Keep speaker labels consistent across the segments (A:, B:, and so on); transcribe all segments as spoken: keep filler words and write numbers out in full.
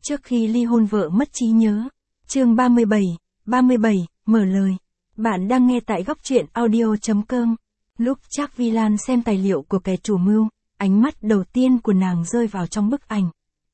A: Trước khi ly hôn vợ mất trí nhớ. Chương ba mươi bảy, ba mươi bảy, mở lời. Bạn đang nghe tại góc truyện audio chấm com. Lúc Trác Vi Lan xem tài liệu của kẻ chủ mưu, ánh mắt đầu tiên của nàng rơi vào trong bức ảnh.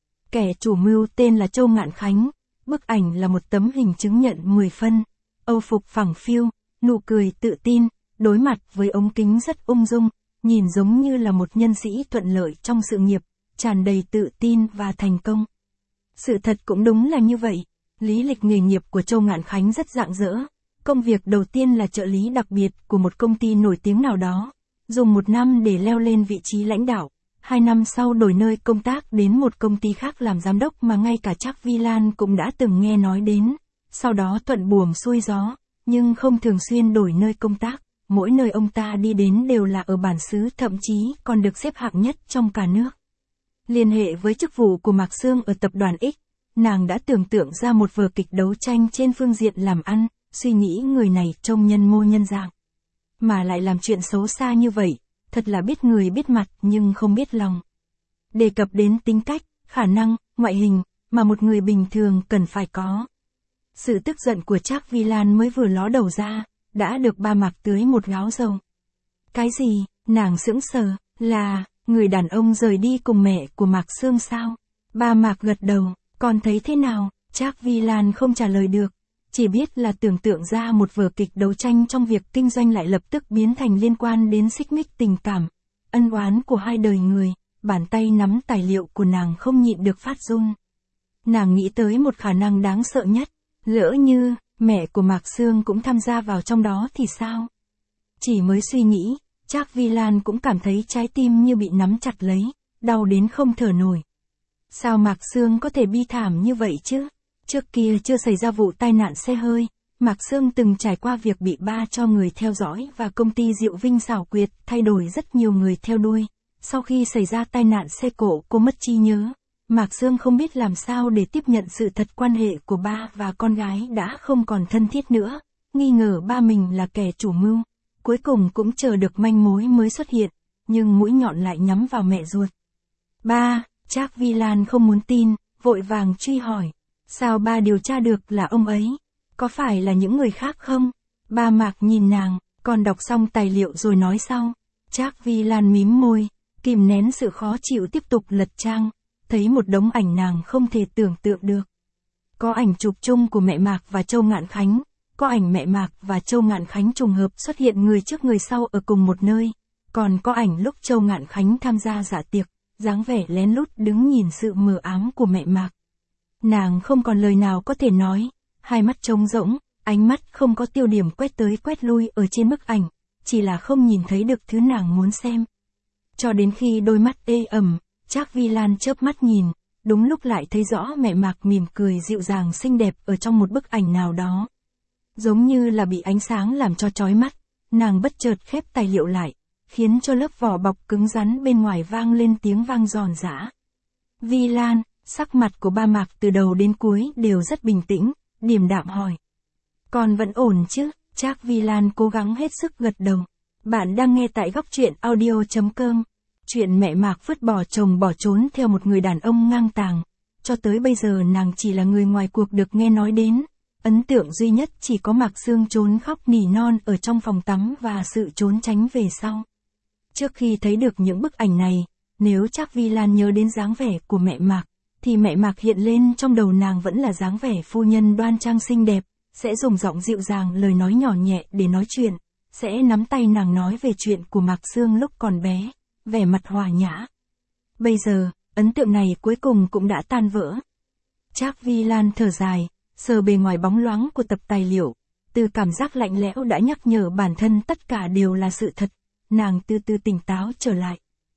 A: Kẻ chủ mưu tên là Châu Ngạn Khánh, bức ảnh là một tấm hình chứng nhận mười phân, âu phục phẳng phiu, nụ cười tự tin, đối mặt với ống kính rất ung dung, nhìn giống như là một nhân sĩ thuận lợi trong sự nghiệp, tràn đầy tự tin và thành công. Sự thật cũng đúng là như vậy, lý lịch nghề nghiệp của Châu Ngạn Khánh rất rạng rỡ. Công việc đầu tiên là trợ lý đặc biệt của một công ty nổi tiếng nào đó, dùng một năm để leo lên vị trí lãnh đạo, hai năm sau đổi nơi công tác đến một công ty khác làm giám đốc mà ngay cả Trác Vi Lan cũng đã từng nghe nói đến, sau đó thuận buồm xuôi gió, nhưng không thường xuyên đổi nơi công tác, mỗi nơi ông ta đi đến đều là ở bản xứ, thậm chí còn được xếp hạng nhất trong cả nước. Liên hệ với chức vụ của Mạc Sương ở tập đoàn X, nàng đã tưởng tượng ra một vở kịch đấu tranh trên phương diện làm ăn, suy nghĩ người này trông nhân mô nhân dạng, mà lại làm chuyện xấu xa như vậy, thật là biết người biết mặt nhưng không biết lòng. Đề cập đến tính cách, khả năng, ngoại hình, mà một người bình thường cần phải có. Sự tức giận của Trác Vi Lan mới vừa ló đầu ra, đã được ba Mạc tưới một gáo dầu. Cái gì? Nàng sững sờ, là, người đàn ông rời đi cùng mẹ của Mạc Sương sao? Ba Mạc gật đầu, còn thấy thế nào? Trác Vi Lan không trả lời được. Chỉ biết là tưởng tượng ra một vở kịch đấu tranh trong việc kinh doanh lại lập tức biến thành liên quan đến xích mích tình cảm, ân oán của hai đời người, bàn tay nắm tài liệu của nàng không nhịn được phát run. Nàng nghĩ tới một khả năng đáng sợ nhất, lỡ như, mẹ của Mạc Sương cũng tham gia vào trong đó thì sao? Chỉ mới suy nghĩ, Trác Vi Lan cũng cảm thấy trái tim như bị nắm chặt lấy, đau đến không thở nổi. Sao Mạc Sương có thể bi thảm như vậy chứ? Trước kia chưa xảy ra vụ tai nạn xe hơi, Mạc Sương từng trải qua việc bị ba cho người theo dõi và công ty Diệu Vinh xảo quyệt thay đổi rất nhiều người theo đuôi. Sau khi xảy ra tai nạn xe cộ, cô mất trí nhớ. Mạc Sương không biết làm sao để tiếp nhận sự thật quan hệ của ba và con gái đã không còn thân thiết nữa, nghi ngờ ba mình là kẻ chủ mưu. Cuối cùng cũng chờ được manh mối mới xuất hiện, nhưng mũi nhọn lại nhắm vào mẹ ruột. Ba, Trác Vi Lan không muốn tin, vội vàng truy hỏi. Sao ba điều tra được là ông ấy? Có phải là những người khác không? Ba Mạc nhìn nàng, còn đọc xong tài liệu rồi nói sau. Trác Vi Lan mím môi, kìm nén sự khó chịu tiếp tục lật trang, thấy một đống ảnh nàng không thể tưởng tượng được. Có ảnh chụp chung của mẹ Mạc và Châu Ngạn Khánh, có ảnh mẹ Mạc và Châu Ngạn Khánh trùng hợp xuất hiện người trước người sau ở cùng một nơi, còn có ảnh lúc Châu Ngạn Khánh tham gia dạ tiệc, dáng vẻ lén lút đứng nhìn sự mờ ám của mẹ Mạc. Nàng không còn lời nào có thể nói, hai mắt trống rỗng, ánh mắt không có tiêu điểm quét tới quét lui ở trên bức ảnh, chỉ là không nhìn thấy được thứ nàng muốn xem. Cho đến khi đôi mắt ê ẩm, Trác Vi Lan chớp mắt nhìn, đúng lúc lại thấy rõ mẹ Mạc mỉm cười dịu dàng xinh đẹp ở trong một bức ảnh nào đó. Giống như là bị ánh sáng làm cho chói mắt, nàng bất chợt khép tài liệu lại, khiến cho lớp vỏ bọc cứng rắn bên ngoài vang lên tiếng vang giòn giã. Vi Lan. Sắc mặt của ba Mạc từ đầu đến cuối đều rất bình tĩnh, điềm đạm hỏi. Con vẫn ổn chứ? Trác Vi Lan cố gắng hết sức gật đầu. Bạn đang nghe tại góc truyện audio chấm com. Chuyện mẹ Mạc vứt bỏ chồng bỏ trốn theo một người đàn ông ngang tàng. Cho tới bây giờ nàng chỉ là người ngoài cuộc được nghe nói đến. Ấn tượng duy nhất chỉ có Mạc Sương trốn khóc nỉ non ở trong phòng tắm và sự trốn tránh về sau. Trước khi thấy được những bức ảnh này, nếu Trác Vi Lan nhớ đến dáng vẻ của mẹ Mạc, thì mẹ Mạc hiện lên trong đầu nàng vẫn là dáng vẻ phu nhân đoan trang xinh đẹp, sẽ dùng giọng dịu dàng lời nói nhỏ nhẹ để nói chuyện, sẽ nắm tay nàng nói về chuyện của Mạc Sương lúc còn bé, vẻ mặt hòa nhã. Bây giờ, ấn tượng này cuối cùng cũng đã tan vỡ. Trác Vi Lan thở dài, sờ bề ngoài bóng loáng của tập tài liệu, từ cảm giác lạnh lẽo đã nhắc nhở bản thân tất cả đều là sự thật, nàng từ từ tỉnh táo trở lại.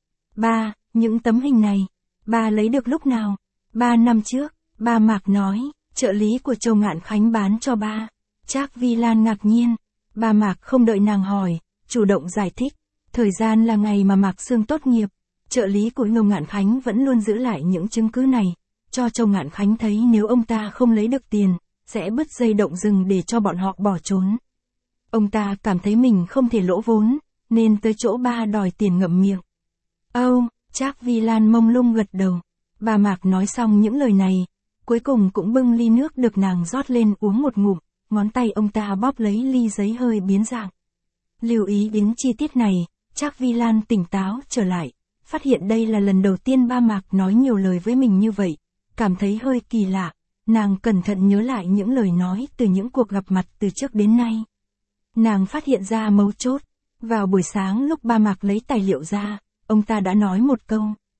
A: Ba, những tấm hình này, ba lấy được lúc nào? Ba năm trước, ba Mạc nói, trợ lý của Châu Ngạn Khánh bán cho ba. Trác Vi Lan ngạc nhiên, ba Mạc không đợi nàng hỏi, chủ động giải thích, thời gian là ngày mà Mạc Sương tốt nghiệp, trợ lý của Châu Ngạn Khánh vẫn luôn giữ lại những chứng cứ này, cho Châu Ngạn Khánh thấy nếu ông ta không lấy được tiền, sẽ bứt dây động rừng để cho bọn họ bỏ trốn. Ông ta cảm thấy mình không thể lỗ vốn, nên tới chỗ ba đòi tiền ngậm miệng. Âu, Trác Vi Lan mông lung gật đầu. Bà Mạc nói xong những lời này, cuối cùng cũng bưng ly nước được nàng rót lên uống một ngụm, ngón tay ông ta bóp lấy ly giấy hơi biến dạng. Lưu ý đến chi tiết này, Trác Vi Lan tỉnh táo trở lại, phát hiện đây là lần đầu tiên ba Mạc nói nhiều lời với mình như vậy, cảm thấy hơi kỳ lạ, nàng cẩn thận nhớ lại những lời nói từ những cuộc gặp mặt từ trước đến nay. Nàng phát hiện ra mấu chốt, vào buổi sáng lúc ba Mạc lấy tài liệu ra, ông ta đã nói một câu.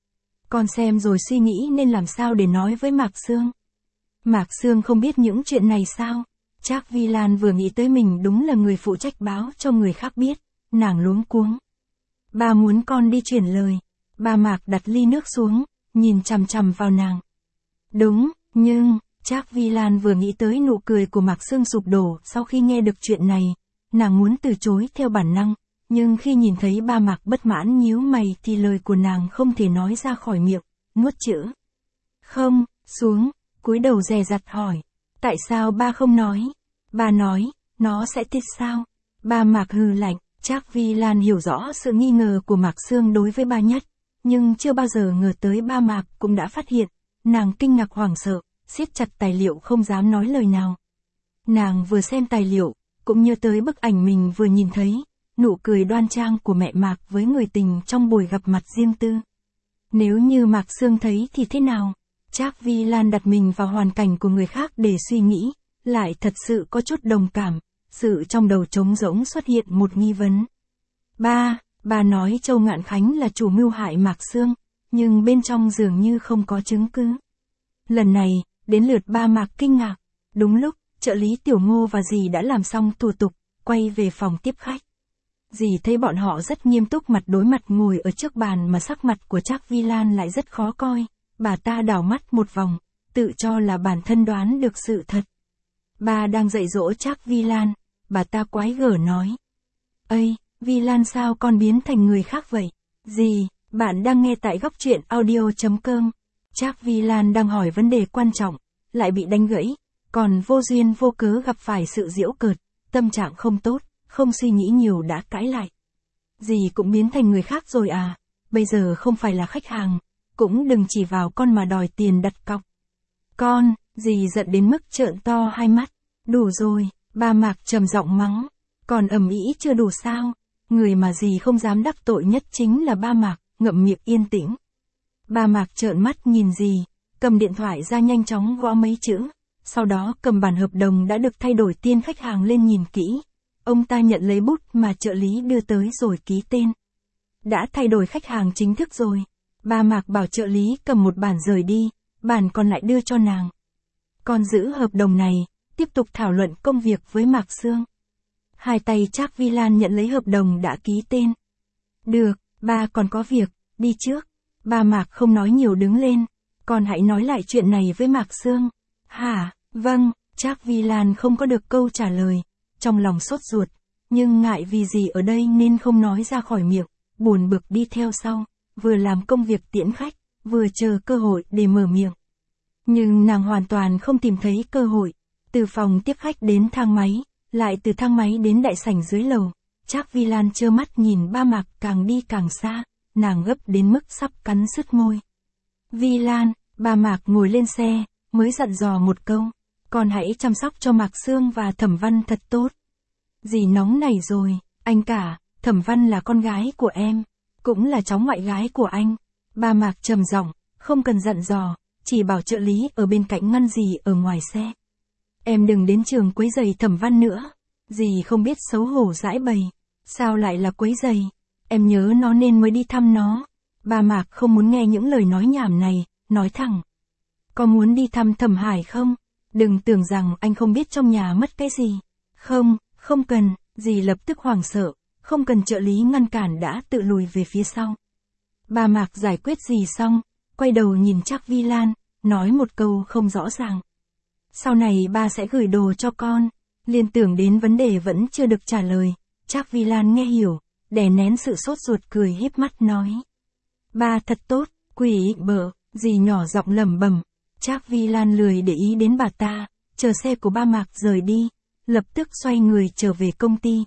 A: Con xem rồi suy nghĩ nên làm sao để nói với Mạc Sương. Mạc Sương không biết những chuyện này sao? Trác Vi Lan vừa nghĩ tới mình đúng là người phụ trách báo cho người khác biết, nàng luống cuống. Ba muốn con đi chuyển lời. Ba Mạc đặt ly nước xuống, nhìn chằm chằm vào nàng. Đúng, nhưng, Trác Vi Lan vừa nghĩ tới nụ cười của Mạc Sương sụp đổ sau khi nghe được chuyện này, nàng muốn từ chối theo bản năng, nhưng khi nhìn thấy ba Mạc bất mãn nhíu mày thì lời của nàng không thể nói ra khỏi miệng, nuốt chữ. Không, xuống, cúi đầu dè dặt hỏi, tại sao ba không nói? Ba nói, nó sẽ thích sao? Ba Mạc hừ lạnh. Trác Vi Lan hiểu rõ sự nghi ngờ của Mạc Sương đối với ba Nhất, nhưng chưa bao giờ ngờ tới ba Mạc cũng đã phát hiện, nàng kinh ngạc hoảng sợ, siết chặt tài liệu không dám nói lời nào. Nàng vừa xem tài liệu, cũng nhớ tới bức ảnh mình vừa nhìn thấy, nụ cười đoan trang của mẹ Mạc với người tình trong buổi gặp mặt riêng tư. Nếu như Mạc Sương thấy thì thế nào? Trác Vi Lan đặt mình vào hoàn cảnh của người khác để suy nghĩ, lại thật sự có chút đồng cảm. Sự trong đầu trống rỗng xuất hiện một nghi vấn. Ba, bà nói Châu Ngạn Khánh là chủ mưu hại Mạc Sương, nhưng bên trong dường như không có chứng cứ. Lần này, đến lượt ba Mạc kinh ngạc. Đúng lúc, trợ lý Tiểu Ngô và dì đã làm xong thủ tục, quay về phòng tiếp khách. Dì thấy bọn họ rất nghiêm túc mặt đối mặt ngồi ở trước bàn mà sắc mặt của Trác Vi Lan lại rất khó coi. Bà ta đảo mắt một vòng, tự cho là bản thân đoán được sự thật. Bà đang dạy dỗ Trác Vi Lan, bà ta quái gở nói. Ây, Vi Lan sao con biến thành người khác vậy? Gì, bạn đang nghe tại góc truyện audio chấm com. Trác Vi Lan đang hỏi vấn đề quan trọng, lại bị đánh gãy, còn vô duyên vô cớ gặp phải sự giễu cợt, tâm trạng không tốt, không suy nghĩ nhiều đã cãi lại. Dì cũng biến thành người khác rồi à, bây giờ không phải là khách hàng, cũng đừng chỉ vào con mà đòi tiền đặt cọc. Con, dì giận đến mức trợn to hai mắt, đủ rồi. Ba Mạc trầm giọng mắng, còn ầm ĩ chưa đủ sao? Người mà dì không dám đắc tội nhất chính là ba Mạc, ngậm miệng yên tĩnh. Ba Mạc trợn mắt nhìn dì, cầm điện thoại ra nhanh chóng gõ mấy chữ, sau đó cầm bản hợp đồng đã được thay đổi tên khách hàng lên nhìn kỹ. Ông ta nhận lấy bút mà trợ lý đưa tới rồi ký tên. Đã thay đổi khách hàng chính thức rồi. Ba Mạc bảo trợ lý cầm một bản rời đi, bản còn lại đưa cho nàng. Con giữ hợp đồng này. Tiếp tục thảo luận công việc với Mạc Sương. Hai tay Trác Vi Lan nhận lấy hợp đồng đã ký tên. Được, ba còn có việc, đi trước. Ba Mạc không nói nhiều đứng lên. Con hãy nói lại chuyện này với Mạc Sương. Hả, vâng, Trác Vi Lan không có được câu trả lời. Trong lòng sốt ruột, nhưng ngại vì gì ở đây nên không nói ra khỏi miệng. Buồn bực đi theo sau, vừa làm công việc tiễn khách, vừa chờ cơ hội để mở miệng. Nhưng nàng hoàn toàn không tìm thấy cơ hội. Từ phòng tiếp khách đến thang máy, lại từ thang máy đến đại sảnh dưới lầu, Trác Vi Lan trơ mắt nhìn ba Mạc càng đi càng xa, nàng gấp đến mức sắp cắn sứt môi. Vi Lan, ba Mạc ngồi lên xe, mới dặn dò một câu, con hãy chăm sóc cho Mạc Sương và Thẩm Văn thật tốt. Dì nóng nảy rồi, anh cả, Thẩm Văn là con gái của em, cũng là cháu ngoại gái của anh. Ba Mạc trầm giọng, không cần dặn dò, chỉ bảo trợ lý ở bên cạnh ngăn dì ở ngoài xe. Em đừng đến trường quấy rầy Thẩm Văn nữa. Dì không biết xấu hổ giãi bày. Sao lại là quấy rầy? Em nhớ nó nên mới đi thăm nó. Ba Mạc không muốn nghe những lời nói nhảm này, nói thẳng. Có muốn đi thăm Thẩm Hải không? Đừng tưởng rằng anh không biết trong nhà mất cái gì. Không, không cần, dì lập tức hoảng sợ, không cần trợ lý ngăn cản đã tự lùi về phía sau. Ba Mạc giải quyết gì xong, quay đầu nhìn Trác Vi Lan, nói một câu không rõ ràng. Sau này ba sẽ gửi đồ cho con. Liên tưởng đến vấn đề vẫn chưa được trả lời, Trác Vi Lan nghe hiểu, đè nén sự sốt ruột cười híp mắt nói. Ba thật tốt, quỷ bợ, dì nhỏ giọng lẩm bẩm. Trác Vi Lan lười để ý đến bà ta, chờ xe của ba Mạc rời đi, lập tức xoay người trở về công ty.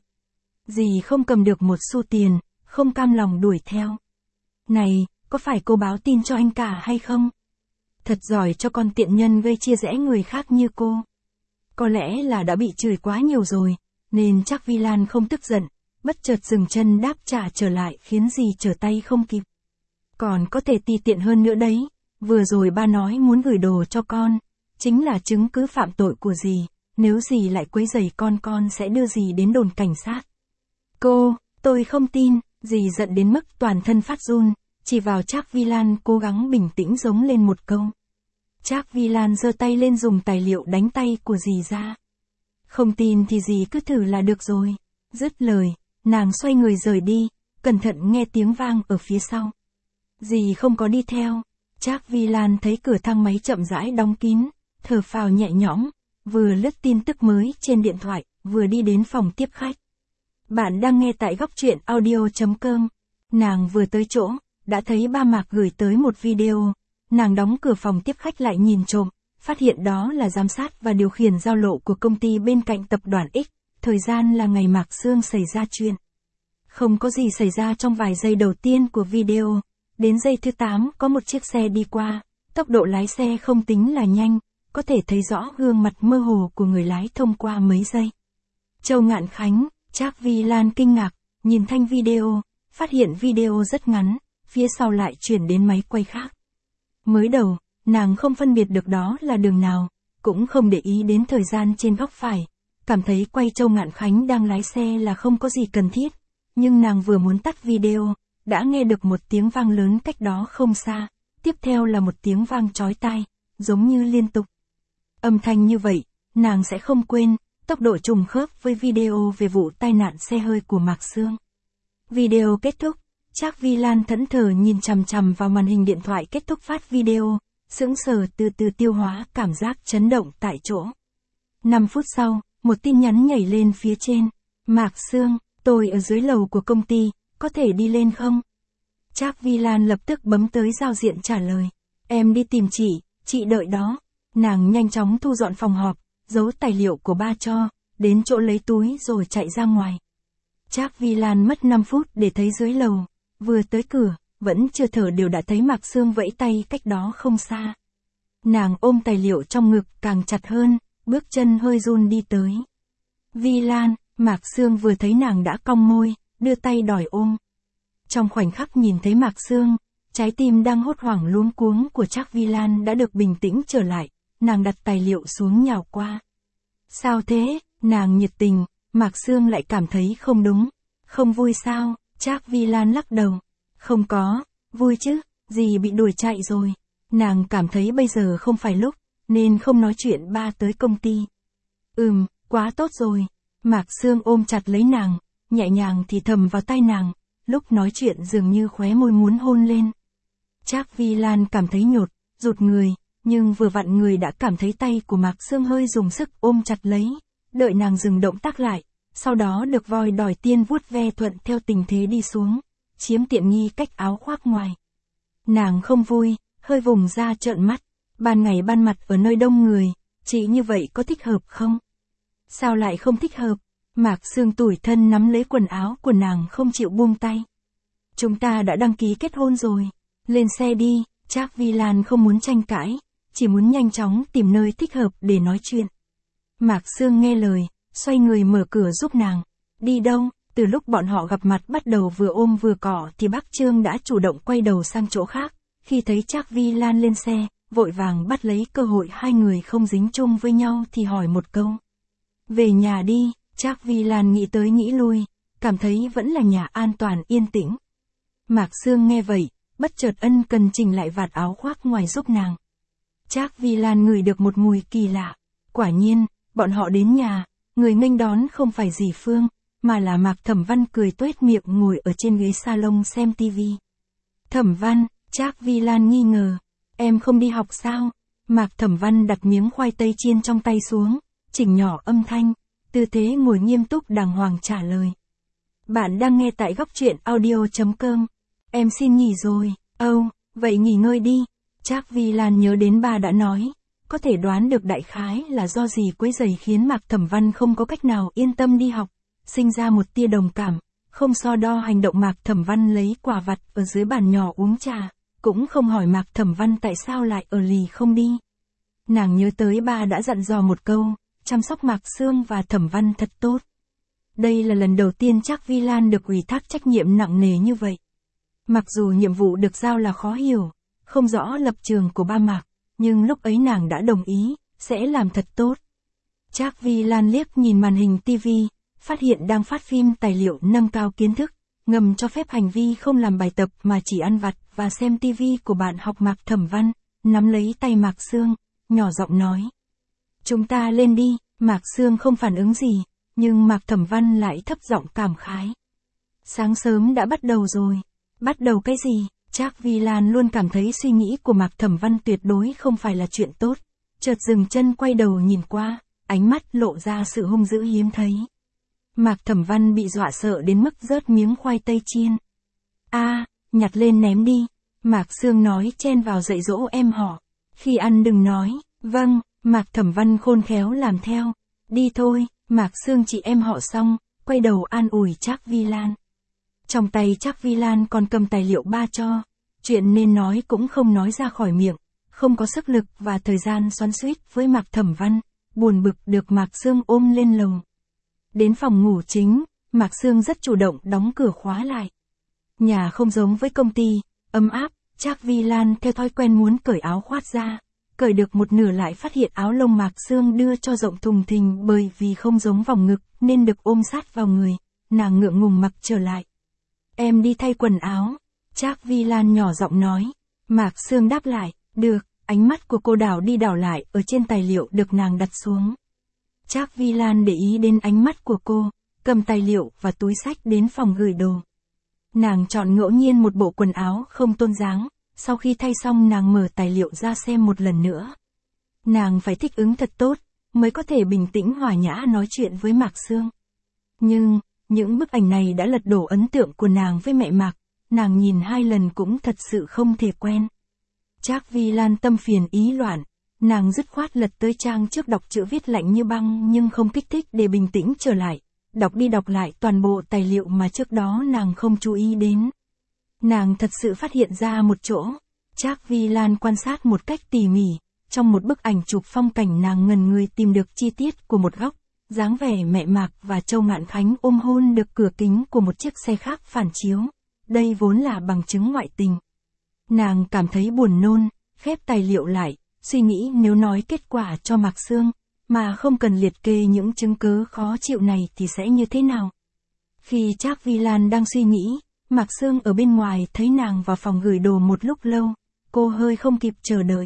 A: Dì không cầm được một xu tiền, không cam lòng đuổi theo. Này, có phải cô báo tin cho anh cả hay không? Thật giỏi cho con tiện nhân gây chia rẽ người khác như cô. Có lẽ là đã bị chửi quá nhiều rồi, nên chắc Vi Lan không tức giận, bất chợt dừng chân đáp trả trở lại khiến dì trở tay không kịp. Còn có thể ti tiện hơn nữa đấy, vừa rồi ba nói muốn gửi đồ cho con, chính là chứng cứ phạm tội của dì, nếu dì lại quấy rầy con con sẽ đưa dì đến đồn cảnh sát. Cô, tôi không tin, dì giận đến mức toàn thân phát run, chỉ vào Trác Vi Lan cố gắng bình tĩnh giống lên một câu. Trác Vi Lan giơ tay lên dùng tài liệu đánh tay của dì ra. Không tin thì dì cứ thử là được rồi. Dứt lời, nàng xoay người rời đi, cẩn thận nghe tiếng vang ở phía sau. Dì không có đi theo. Trác Vi Lan thấy cửa thang máy chậm rãi đóng kín, thở phào nhẹ nhõm, vừa lướt tin tức mới trên điện thoại, vừa đi đến phòng tiếp khách. Bạn đang nghe tại góc truyện audio chấm com. Nàng vừa tới chỗ, đã thấy ba Mạc gửi tới một video. Nàng đóng cửa phòng tiếp khách lại nhìn trộm, phát hiện đó là giám sát và điều khiển giao lộ của công ty bên cạnh tập đoàn X, thời gian là ngày Mạc Sương xảy ra chuyện. Không có gì xảy ra trong vài giây đầu tiên của video, đến giây thứ tám có một chiếc xe đi qua, tốc độ lái xe không tính là nhanh, có thể thấy rõ gương mặt mơ hồ của người lái thông qua mấy giây. Châu Ngạn Khánh, Trác Vi Lan kinh ngạc, nhìn thanh video, phát hiện video rất ngắn, phía sau lại chuyển đến máy quay khác. Mới đầu, nàng không phân biệt được đó là đường nào, cũng không để ý đến thời gian trên góc phải, cảm thấy quay Châu Ngạn Khánh đang lái xe là không có gì cần thiết, nhưng nàng vừa muốn tắt video, đã nghe được một tiếng vang lớn cách đó không xa, tiếp theo là một tiếng vang chói tai, giống như liên tục. Âm thanh như vậy, nàng sẽ không quên, tốc độ trùng khớp với video về vụ tai nạn xe hơi của Mạc Sương. Video kết thúc, Trác Vi Lan thẫn thờ nhìn chằm chằm vào màn hình điện thoại kết thúc phát video, sững sờ từ từ tiêu hóa cảm giác chấn động tại chỗ. năm phút sau, một tin nhắn nhảy lên phía trên. Mạc Sương, tôi ở dưới lầu của công ty, có thể đi lên không? Trác Vi Lan lập tức bấm tới giao diện trả lời. Em đi tìm chị, chị đợi đó. Nàng nhanh chóng thu dọn phòng họp, giấu tài liệu của ba cho, đến chỗ lấy túi rồi chạy ra ngoài. Trác Vi Lan mất năm phút để thấy dưới lầu, vừa tới cửa, vẫn chưa thở đều đã thấy Mạc Sương vẫy tay cách đó không xa. Nàng ôm tài liệu trong ngực càng chặt hơn, bước chân hơi run đi tới. Vi Lan, Mạc Sương vừa thấy nàng đã cong môi, đưa tay đòi ôm. Trong khoảnh khắc nhìn thấy Mạc Sương, trái tim đang hốt hoảng luống cuống của Trác Vi Lan đã được bình tĩnh trở lại, nàng đặt tài liệu xuống nhào qua. Sao thế? Nàng nhiệt tình, Mạc Sương lại cảm thấy không đúng. Không vui sao? Trác Vi Lan lắc đầu. Không có, vui chứ, dì bị đuổi chạy rồi. Nàng cảm thấy bây giờ không phải lúc, nên không nói chuyện ba tới công ty. Ừm, quá tốt rồi. Mạc Sương ôm chặt lấy nàng, nhẹ nhàng thì thầm vào tai nàng, lúc nói chuyện dường như khóe môi muốn hôn lên. Trác Vi Lan cảm thấy nhột, rụt người, nhưng vừa vặn người đã cảm thấy tay của Mạc Sương hơi dùng sức ôm chặt lấy, đợi nàng dừng động tác lại, sau đó được voi đòi tiên vuốt ve thuận theo tình thế đi xuống, chiếm tiện nghi cách áo khoác ngoài. Nàng không vui, hơi vùng ra trợn mắt, ban ngày ban mặt ở nơi đông người, chị như vậy có thích hợp không? Sao lại không thích hợp? Mạc Sương tủi thân nắm lấy quần áo của nàng không chịu buông tay. Chúng ta đã đăng ký kết hôn rồi, lên xe đi. Trác Vi Lan không muốn tranh cãi, chỉ muốn nhanh chóng tìm nơi thích hợp để nói chuyện. Mạc Sương nghe lời, xoay người mở cửa giúp nàng. Đi đâu? Từ lúc bọn họ gặp mặt bắt đầu vừa ôm vừa cọ thì bác Trương đã chủ động quay đầu sang chỗ khác, khi thấy Trác Vi Lan lên xe, vội vàng bắt lấy cơ hội hai người không dính chung với nhau thì hỏi một câu. Về nhà đi. Trác Vi Lan nghĩ tới nghĩ lui, cảm thấy vẫn là nhà an toàn yên tĩnh. Mạc Sương nghe vậy, bất chợt ân cần chỉnh lại vạt áo khoác ngoài giúp nàng. Trác Vi Lan ngửi được một mùi kỳ lạ. Quả nhiên, bọn họ đến nhà, người nghênh đón không phải dì Phương, mà là Mạc Thẩm Văn cười tuét miệng ngồi ở trên ghế salon xem tivi. Thẩm Văn, Trác Vi Lan nghi ngờ, em không đi học sao? Mạc Thẩm Văn đặt miếng khoai tây chiên trong tay xuống, chỉnh nhỏ âm thanh, tư thế ngồi nghiêm túc đàng hoàng trả lời. Bạn đang nghe tại góc truyện audio chấm com. Em xin nghỉ rồi. Âu, oh, vậy nghỉ ngơi đi. Trác Vi Lan nhớ đến ba đã nói, có thể đoán được đại khái là do gì quấy rầy khiến Mạc Thẩm Văn không có cách nào yên tâm đi học, sinh ra một tia đồng cảm, không so đo hành động Mạc Thẩm Văn lấy quả vặt ở dưới bàn nhỏ uống trà, cũng không hỏi Mạc Thẩm Văn tại sao lại ở lì không đi. Nàng nhớ tới ba đã dặn dò một câu, chăm sóc Mạc Sương và Thẩm Văn thật tốt. Đây là lần đầu tiên Trác Vi Lan được ủy thác trách nhiệm nặng nề như vậy. Mặc dù nhiệm vụ được giao là khó hiểu, không rõ lập trường của ba Mạc, nhưng lúc ấy nàng đã đồng ý, sẽ làm thật tốt. Trác Vi Lan liếc nhìn màn hình tivi, phát hiện đang phát phim tài liệu nâng cao kiến thức, ngầm cho phép hành vi không làm bài tập mà chỉ ăn vặt và xem tivi của bạn học Mạc Thẩm Văn, nắm lấy tay Mạc Sương, nhỏ giọng nói. Chúng ta lên đi, Mạc Sương không phản ứng gì, nhưng Mạc Thẩm Văn lại thấp giọng cảm khái. Sáng sớm đã bắt đầu rồi. Bắt đầu cái gì? Trác Vi Lan luôn cảm thấy suy nghĩ của Mạc Thẩm Văn tuyệt đối không phải là chuyện tốt. Chợt dừng chân quay đầu nhìn qua, ánh mắt lộ ra sự hung dữ hiếm thấy. Mạc Thẩm Văn bị dọa sợ đến mức rớt miếng khoai tây chiên. A, à, nhặt lên ném đi. Mạc Sương nói chen vào dạy dỗ em họ. Khi ăn đừng nói, vâng, Mạc Thẩm Văn khôn khéo làm theo. Đi thôi, Mạc Sương chị em họ xong, quay đầu an ủi Trác Vi Lan. Trong tay Trác Vi Lan còn cầm tài liệu ba cho, chuyện nên nói cũng không nói ra khỏi miệng, không có sức lực và thời gian xoắn xuýt với Mạc Thẩm Văn, buồn bực được Mạc Sương ôm lên lầu. Đến phòng ngủ chính, Mạc Sương rất chủ động đóng cửa khóa lại. Nhà không giống với công ty, ấm áp, Trác Vi Lan theo thói quen muốn cởi áo khoác ra, cởi được một nửa lại phát hiện áo lông Mạc Sương đưa cho rộng thùng thình bởi vì không giống vòng ngực nên được ôm sát vào người, nàng ngượng ngùng mặc trở lại. Em đi thay quần áo, Trác Vi Lan nhỏ giọng nói. Mạc Sương đáp lại, được, ánh mắt của cô đảo đi đảo lại ở trên tài liệu được nàng đặt xuống. Trác Vi Lan để ý đến ánh mắt của cô, cầm tài liệu và túi xách đến phòng gửi đồ. Nàng chọn ngẫu nhiên một bộ quần áo không tôn dáng, sau khi thay xong nàng mở tài liệu ra xem một lần nữa. Nàng phải thích ứng thật tốt, mới có thể bình tĩnh hòa nhã nói chuyện với Mạc Sương. Nhưng, những bức ảnh này đã lật đổ ấn tượng của nàng với mẹ Mạc, nàng nhìn hai lần cũng thật sự không thể quen. Trác Vi Lan tâm phiền ý loạn, nàng dứt khoát lật tới trang trước đọc chữ viết lạnh như băng nhưng không kích thích để bình tĩnh trở lại, đọc đi đọc lại toàn bộ tài liệu mà trước đó nàng không chú ý đến. Nàng thật sự phát hiện ra một chỗ, Trác Vi Lan quan sát một cách tỉ mỉ, trong một bức ảnh chụp phong cảnh nàng ngần người tìm được chi tiết của một góc, dáng vẻ mẹ Mạc và Châu Ngạn Khánh ôm hôn được cửa kính của một chiếc xe khác phản chiếu, đây vốn là bằng chứng ngoại tình. Nàng cảm thấy buồn nôn, khép tài liệu lại, suy nghĩ nếu nói kết quả cho Mạc Sương, mà không cần liệt kê những chứng cứ khó chịu này thì sẽ như thế nào. Khi Trác Vi Lan đang suy nghĩ, Mạc Sương ở bên ngoài thấy nàng vào phòng gửi đồ một lúc lâu, cô hơi không kịp chờ đợi.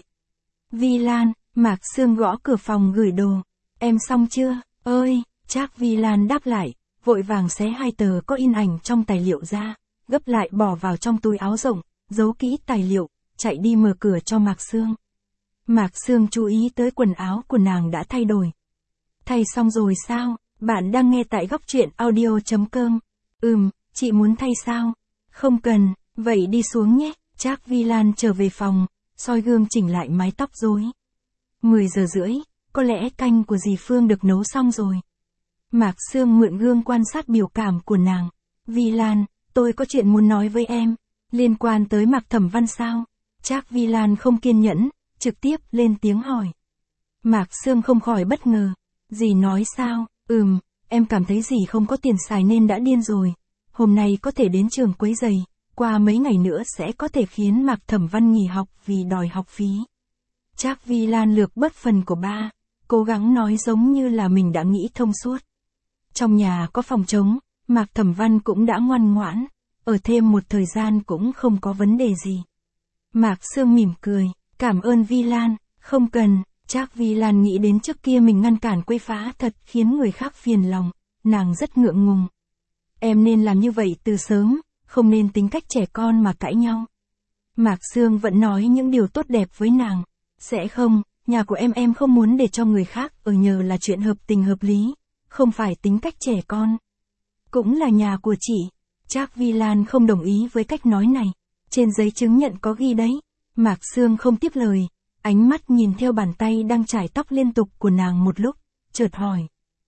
A: Vi Lan, Mạc Sương gõ cửa phòng gửi đồ, em xong chưa, ơi, Trác Vi Lan đáp lại, vội vàng xé hai tờ có in ảnh trong tài liệu ra, gấp lại bỏ vào trong túi áo rộng, giấu kỹ tài liệu, chạy đi mở cửa cho Mạc Sương. Mạc Sương chú ý tới quần áo của nàng đã thay đổi. Thay xong rồi sao, bạn đang nghe tại góc truyện audio chấm com. Ừm, chị muốn thay sao? Không cần, vậy đi xuống nhé. Trác Vi Lan trở về phòng, soi gương chỉnh lại mái tóc rối. mười giờ rưỡi, có lẽ canh của dì Phương được nấu xong rồi. Mạc Sương mượn gương quan sát biểu cảm của nàng. Vi Lan, tôi có chuyện muốn nói với em. Liên quan tới Mạc Thẩm Văn sao? Trác Vi Lan không kiên nhẫn, trực tiếp lên tiếng hỏi. Mạc Sương không khỏi bất ngờ. Dì nói sao? Ừm, em cảm thấy dì không có tiền xài nên đã điên rồi. Hôm nay có thể đến trường quấy giày, qua mấy ngày nữa sẽ có thể khiến Mạc Thẩm Văn nghỉ học vì đòi học phí. Trác Vi Lan lược bớt phần của ba, cố gắng nói giống như là mình đã nghĩ thông suốt. Trong nhà có phòng trống, Mạc Thẩm Văn cũng đã ngoan ngoãn, ở thêm một thời gian cũng không có vấn đề gì. Mạc Sương mỉm cười, cảm ơn Vi Lan, không cần. Trác Vi Lan nghĩ đến trước kia mình ngăn cản quấy phá thật khiến người khác phiền lòng, nàng rất ngượng ngùng. Em nên làm như vậy từ sớm, không nên tính cách trẻ con mà cãi nhau. Mạc Sương vẫn nói những điều tốt đẹp với nàng. Sẽ không, nhà của em em không muốn để cho người khác ở nhờ là chuyện hợp tình hợp lý, không phải tính cách trẻ con. Cũng là nhà của chị. Trác Vi Lan không đồng ý với cách nói này. Trên giấy chứng nhận có ghi đấy. Mạc Sương không tiếp lời, ánh mắt nhìn theo bàn tay đang chải tóc liên tục của nàng một lúc, chợt hỏi.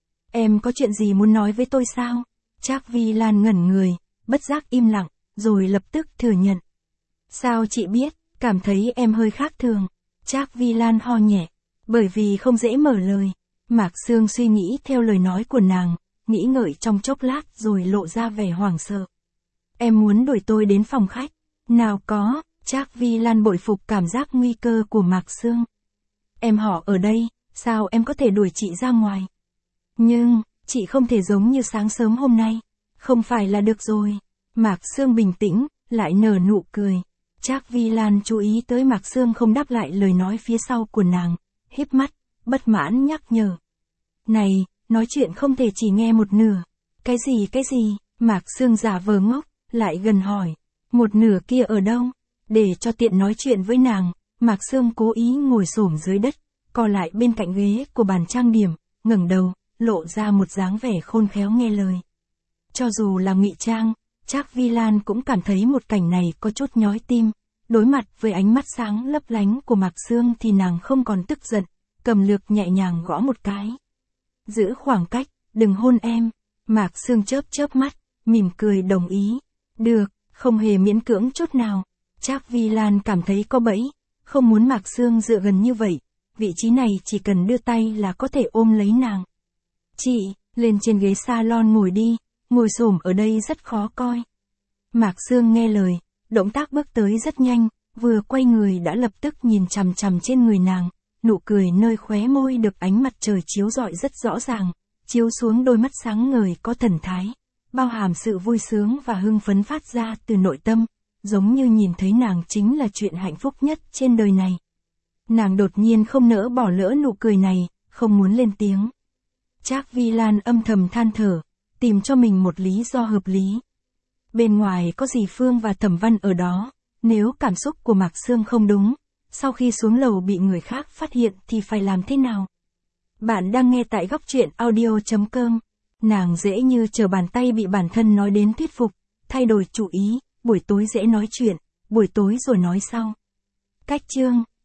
A: Em có chuyện gì muốn nói với tôi sao? Trác Vi Lan ngẩn người, bất giác im lặng, rồi lập tức thừa nhận. Sao chị biết? Cảm thấy em hơi khác thường. Trác Vi Lan ho nhẹ. Bởi vì không dễ mở lời. Mạc Sương suy nghĩ theo lời nói của nàng, nghĩ ngợi trong chốc lát rồi lộ ra vẻ hoảng sợ. Em muốn đuổi tôi đến phòng khách. Nào có, Trác Vi Lan bội phục cảm giác nguy cơ của Mạc Sương. Em họ ở đây, sao em có thể đuổi chị ra ngoài? Nhưng, chị không thể giống như sáng sớm hôm nay. Không phải là được rồi. Mạc Sương bình tĩnh, lại nở nụ cười. Trác Vi Lan chú ý tới Mạc Sương không đáp lại lời nói phía sau của nàng, híp mắt, bất mãn nhắc nhở. Này, nói chuyện không thể chỉ nghe một nửa. Cái gì cái gì? Mạc Sương giả vờ ngốc, lại gần hỏi. Một nửa kia ở đâu? Để cho tiện nói chuyện với nàng, Mạc Sương cố ý ngồi xổm dưới đất, co lại bên cạnh ghế của bàn trang điểm, ngẩng đầu, lộ ra một dáng vẻ khôn khéo nghe lời. Cho dù là ngụy trang, Trác Vi Lan cũng cảm thấy một cảnh này có chút nhói tim. Đối mặt với ánh mắt sáng lấp lánh của Mạc Sương thì nàng không còn tức giận, cầm lược nhẹ nhàng gõ một cái. Giữ khoảng cách, đừng hôn em. Mạc Sương chớp chớp mắt, mỉm cười đồng ý. Được, không hề miễn cưỡng chút nào. Trác Vi Lan cảm thấy có bẫy, không muốn Mạc Sương dựa gần như vậy. Vị trí này chỉ cần đưa tay là có thể ôm lấy nàng. Chị, lên trên ghế salon ngồi đi, ngồi xổm ở đây rất khó coi. Mạc Sương nghe lời, động tác bước tới rất nhanh, vừa quay người đã lập tức nhìn chằm chằm trên người nàng, nụ cười nơi khóe môi được ánh mặt trời chiếu rọi rất rõ ràng, chiếu xuống đôi mắt sáng ngời có thần thái, bao hàm sự vui sướng và hưng phấn phát ra từ nội tâm, giống như nhìn thấy nàng chính là chuyện hạnh phúc nhất trên đời này. Nàng đột nhiên không nỡ bỏ lỡ nụ cười này, không muốn lên tiếng. Trác Vi Lan âm thầm than thở, tìm cho mình một lý do hợp lý. Bên ngoài có dì Phương và Thẩm Văn ở đó, nếu cảm xúc của Mạc Sương không đúng, sau khi xuống lầu bị người khác phát hiện thì phải làm thế nào? Bạn đang nghe tại góc truyện audio chấm com. Nàng dễ như trở bàn tay bị bản thân nói đến thuyết phục, thay đổi chủ ý, buổi tối dễ nói chuyện, buổi tối rồi nói sau. Cách chương